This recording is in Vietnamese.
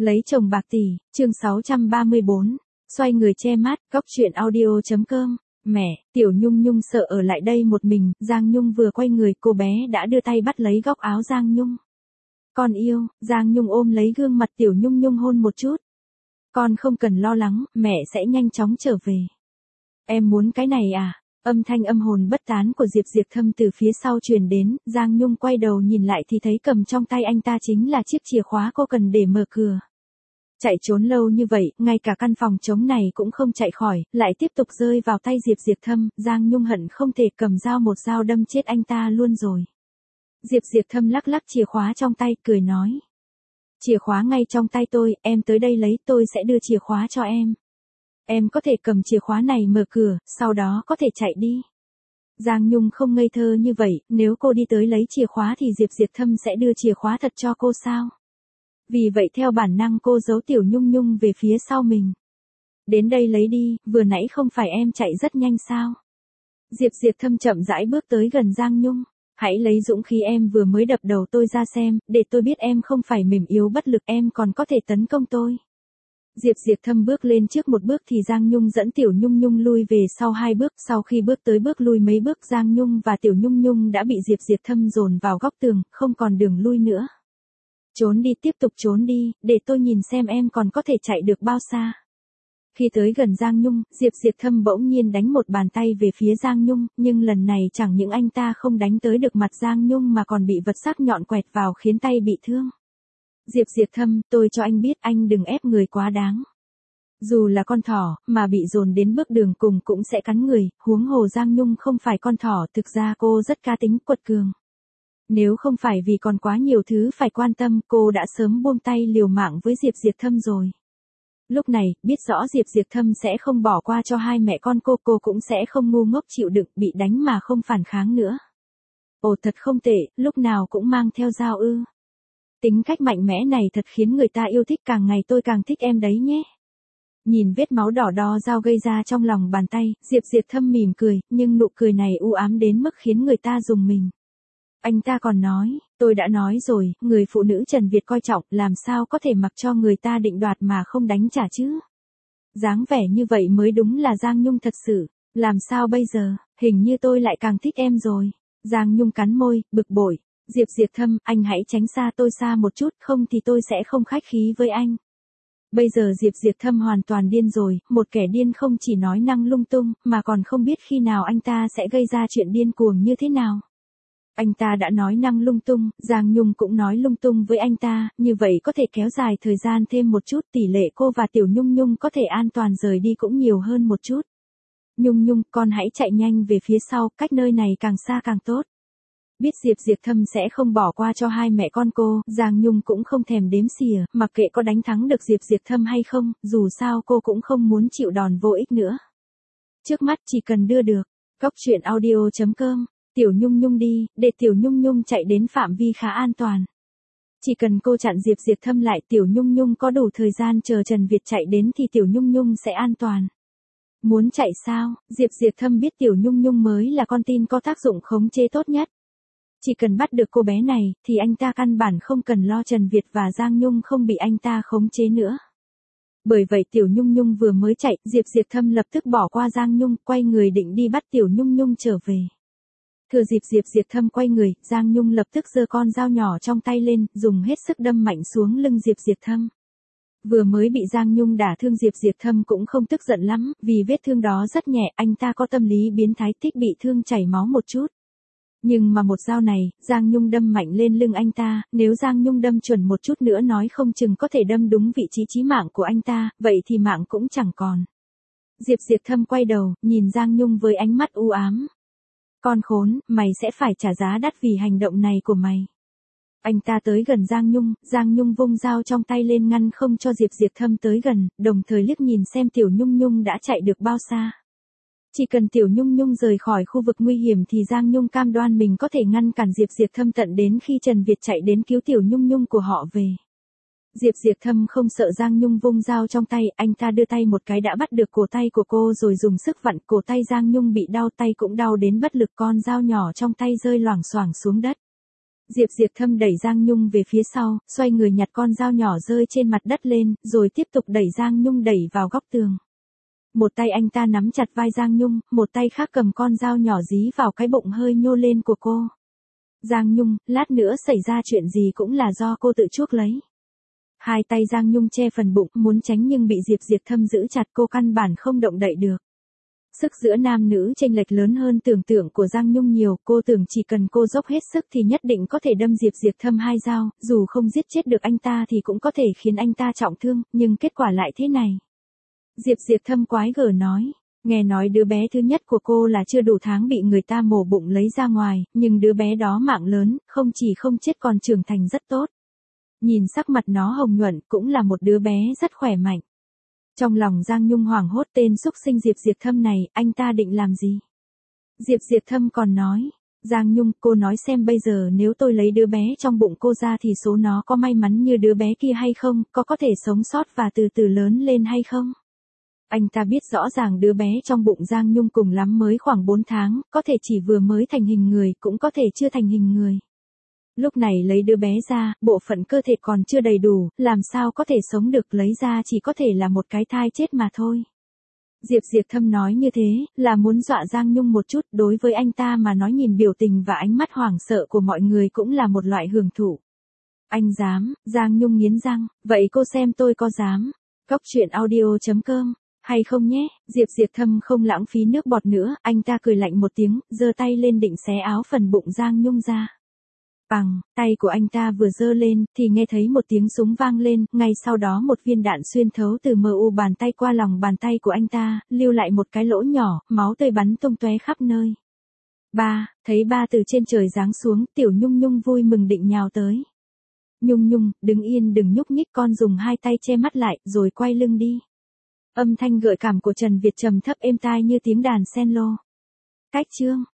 Lấy chồng bạc tỷ, chương 634, xoay người che mắt, góc truyện audio.com. Mẹ, Tiểu Nhung Nhung sợ ở lại đây một mình, Giang Nhung vừa quay người, cô bé đã đưa tay bắt lấy góc áo Giang Nhung. Con yêu, Giang Nhung ôm lấy gương mặt Tiểu Nhung Nhung hôn một chút. Con không cần lo lắng, mẹ sẽ nhanh chóng trở về. Em muốn cái này à? Âm thanh âm hồn bất tán của Diệp Diệp Thâm từ phía sau truyền đến, Giang Nhung quay đầu nhìn lại thì thấy cầm trong tay anh ta chính là chiếc chìa khóa cô cần để mở cửa. Chạy trốn lâu như vậy, ngay cả căn phòng trống này cũng không chạy khỏi, lại tiếp tục rơi vào tay Diệp Diệp Thâm, Giang Nhung hận không thể cầm dao một dao đâm chết anh ta luôn rồi. Diệp Diệp Thâm lắc lắc chìa khóa trong tay, cười nói. Chìa khóa ngay trong tay tôi, em tới đây lấy, tôi sẽ đưa chìa khóa cho em. Em có thể cầm chìa khóa này mở cửa, sau đó có thể chạy đi. Giang Nhung không ngây thơ như vậy, nếu cô đi tới lấy chìa khóa thì Diệp Diệp Thâm sẽ đưa chìa khóa thật cho cô sao? Vì vậy theo bản năng cô giấu Tiểu Nhung Nhung về phía sau mình. Đến đây lấy đi, vừa nãy không phải em chạy rất nhanh sao? Diệp Diệp Thâm chậm rãi bước tới gần Giang Nhung. Hãy lấy dũng khí em vừa mới đập đầu tôi ra xem, để tôi biết em không phải mềm yếu bất lực, em còn có thể tấn công tôi. Diệp Diệp Thâm bước lên trước một bước thì Giang Nhung dẫn Tiểu Nhung Nhung lui về sau hai bước, sau khi bước tới bước lui mấy bước Giang Nhung và Tiểu Nhung Nhung đã bị Diệp Diệp Thâm dồn vào góc tường, không còn đường lui nữa. Trốn đi, tiếp tục trốn đi, để tôi nhìn xem em còn có thể chạy được bao xa. Khi tới gần Giang Nhung, Diệp Diệp Thâm bỗng nhiên đánh một bàn tay về phía Giang Nhung, nhưng lần này chẳng những anh ta không đánh tới được mặt Giang Nhung mà còn bị vật sắc nhọn quẹt vào khiến tay bị thương. Diệp Diệp Thâm, tôi cho anh biết anh đừng ép người quá đáng. Dù là con thỏ, mà bị dồn đến bước đường cùng cũng sẽ cắn người, huống hồ Giang Nhung không phải con thỏ, thực ra cô rất cá tính, quật cường. Nếu không phải vì còn quá nhiều thứ phải quan tâm, cô đã sớm buông tay liều mạng với Diệp Diệp Thâm rồi. Lúc này, biết rõ Diệp Diệp Thâm sẽ không bỏ qua cho hai mẹ con cô cũng sẽ không ngu ngốc chịu đựng bị đánh mà không phản kháng nữa. Ồ thật không tệ, lúc nào cũng mang theo dao ư. Tính cách mạnh mẽ này thật khiến người ta yêu thích, càng ngày tôi càng thích em đấy nhé. Nhìn vết máu đỏ đo dao gây ra trong lòng bàn tay, Diệp Diệp Thâm mỉm cười, nhưng nụ cười này u ám đến mức khiến người ta rùng mình. Anh ta còn nói, tôi đã nói rồi, người phụ nữ Trần Việt coi trọng, làm sao có thể mặc cho người ta định đoạt mà không đánh trả chứ. Dáng vẻ như vậy mới đúng là Giang Nhung thật sự, làm sao bây giờ, hình như tôi lại càng thích em rồi. Giang Nhung cắn môi, bực bội. Diệp Diệp Thâm, anh hãy tránh xa tôi xa một chút, không thì tôi sẽ không khách khí với anh. Bây giờ Diệp Diệp Thâm hoàn toàn điên rồi, một kẻ điên không chỉ nói năng lung tung, mà còn không biết khi nào anh ta sẽ gây ra chuyện điên cuồng như thế nào. Anh ta đã nói năng lung tung, Giang Nhung cũng nói lung tung với anh ta, như vậy có thể kéo dài thời gian thêm một chút, tỷ lệ cô và Tiểu Nhung Nhung có thể an toàn rời đi cũng nhiều hơn một chút. Nhung Nhung, con hãy chạy nhanh về phía sau, cách nơi này càng xa càng tốt. Biết Diệp Diệp Thâm sẽ không bỏ qua cho hai mẹ con cô, Giang Nhung cũng không thèm đếm xỉa, mặc kệ có đánh thắng được Diệp Diệp Thâm hay không, dù sao cô cũng không muốn chịu đòn vô ích nữa. Trước mắt chỉ cần đưa được, góc truyện audio.com, Tiểu Nhung Nhung đi, để Tiểu Nhung Nhung chạy đến phạm vi khá an toàn. Chỉ cần cô chặn Diệp Diệp Thâm lại, Tiểu Nhung Nhung có đủ thời gian chờ Trần Việt chạy đến thì Tiểu Nhung Nhung sẽ an toàn. Muốn chạy sao? Diệp Diệp Thâm biết Tiểu Nhung Nhung mới là con tin có tác dụng khống chế tốt nhất. Chỉ cần bắt được cô bé này, thì anh ta căn bản không cần lo Trần Việt và Giang Nhung không bị anh ta khống chế nữa. Bởi vậy Tiểu Nhung Nhung vừa mới chạy, Diệp Diệp Thâm lập tức bỏ qua Giang Nhung, quay người định đi bắt Tiểu Nhung Nhung trở về. Thừa dịp Diệp Diệp Thâm quay người, Giang Nhung lập tức giơ con dao nhỏ trong tay lên, dùng hết sức đâm mạnh xuống lưng Diệp Diệp Thâm. Vừa mới bị Giang Nhung đả thương Diệp Diệp Thâm cũng không tức giận lắm, vì vết thương đó rất nhẹ, anh ta có tâm lý biến thái, thích bị thương chảy máu một chút. Nhưng mà một dao này, Giang Nhung đâm mạnh lên lưng anh ta, nếu Giang Nhung đâm chuẩn một chút nữa nói không chừng có thể đâm đúng vị trí chí mạng của anh ta, vậy thì mạng cũng chẳng còn. Diệp Diệp Thâm quay đầu, nhìn Giang Nhung với ánh mắt u ám. Con khốn, mày sẽ phải trả giá đắt vì hành động này của mày. Anh ta tới gần Giang Nhung vung dao trong tay lên ngăn không cho Diệp Diệp Thâm tới gần, đồng thời liếc nhìn xem Tiểu Nhung Nhung đã chạy được bao xa. Chỉ cần Tiểu Nhung Nhung rời khỏi khu vực nguy hiểm thì Giang Nhung cam đoan mình có thể ngăn cản Diệp Diệp Thâm tận đến khi Trần Việt chạy đến cứu Tiểu Nhung Nhung của họ về. Diệp Diệp Thâm không sợ Giang Nhung vung dao trong tay, anh ta đưa tay một cái đã bắt được cổ tay của cô rồi dùng sức vặn, cổ tay Giang Nhung bị đau, tay cũng đau đến bất lực, con dao nhỏ trong tay rơi loảng xoảng xuống đất. Diệp Diệp Thâm đẩy Giang Nhung về phía sau, xoay người nhặt con dao nhỏ rơi trên mặt đất lên, rồi tiếp tục đẩy Giang Nhung đẩy vào góc tường. Một tay anh ta nắm chặt vai Giang Nhung, một tay khác cầm con dao nhỏ dí vào cái bụng hơi nhô lên của cô. Giang Nhung, lát nữa xảy ra chuyện gì cũng là do cô tự chuốc lấy. Hai tay Giang Nhung che phần bụng, muốn tránh nhưng bị Diệp Diệp Thâm giữ chặt, cô căn bản không động đậy được. Sức giữa nam nữ chênh lệch lớn hơn tưởng tượng của Giang Nhung nhiều, cô tưởng chỉ cần cô dốc hết sức thì nhất định có thể đâm Diệp Diệp Thâm 2 dao, dù không giết chết được anh ta thì cũng có thể khiến anh ta trọng thương, nhưng kết quả lại thế này. Diệp Diệp Thâm quái gở nói, nghe nói đứa bé thứ nhất của cô là chưa đủ tháng bị người ta mổ bụng lấy ra ngoài, nhưng đứa bé đó mạng lớn, không chỉ không chết còn trưởng thành rất tốt. Nhìn sắc mặt nó hồng nhuận, cũng là một đứa bé rất khỏe mạnh. Trong lòng Giang Nhung hoảng hốt, tên xúc sinh Diệp Diệp Thâm này, anh ta định làm gì? Diệp Diệp Thâm còn nói, Giang Nhung, cô nói xem bây giờ nếu tôi lấy đứa bé trong bụng cô ra thì số nó có may mắn như đứa bé kia hay không, có thể sống sót và từ từ lớn lên hay không? Anh ta biết rõ ràng đứa bé trong bụng Giang Nhung cùng lắm mới khoảng 4 tháng, có thể chỉ vừa mới thành hình người, cũng có thể chưa thành hình người. Lúc này lấy đứa bé ra, bộ phận cơ thể còn chưa đầy đủ, làm sao có thể sống được, lấy ra chỉ có thể là một cái thai chết mà thôi. Diệp Diệp Thâm nói như thế, là muốn dọa Giang Nhung một chút, đối với anh ta mà nói nhìn biểu tình và ánh mắt hoảng sợ của mọi người cũng là một loại hưởng thụ. Anh dám, Giang Nhung nghiến răng, vậy cô xem tôi có dám. Cóc truyện audio.com, hay không nhé, Diệp Diệp Thâm không lãng phí nước bọt nữa, anh ta cười lạnh một tiếng, giơ tay lên định xé áo phần bụng Giang Nhung ra. Bằng, tay của anh ta vừa giơ lên, thì nghe thấy một tiếng súng vang lên, ngay sau đó một viên đạn xuyên thấu từ MU bàn tay qua lòng bàn tay của anh ta, lưu lại một cái lỗ nhỏ, máu tươi bắn tung tóe khắp nơi. Thấy ba từ trên trời giáng xuống, Tiểu Nhung Nhung vui mừng định nhào tới. Nhung Nhung, đứng yên đừng nhúc nhích, con dùng hai tay che mắt lại, rồi quay lưng đi. Âm thanh gợi cảm của Trần Việt trầm thấp êm tai như tiếng đàn cello. Cách chương.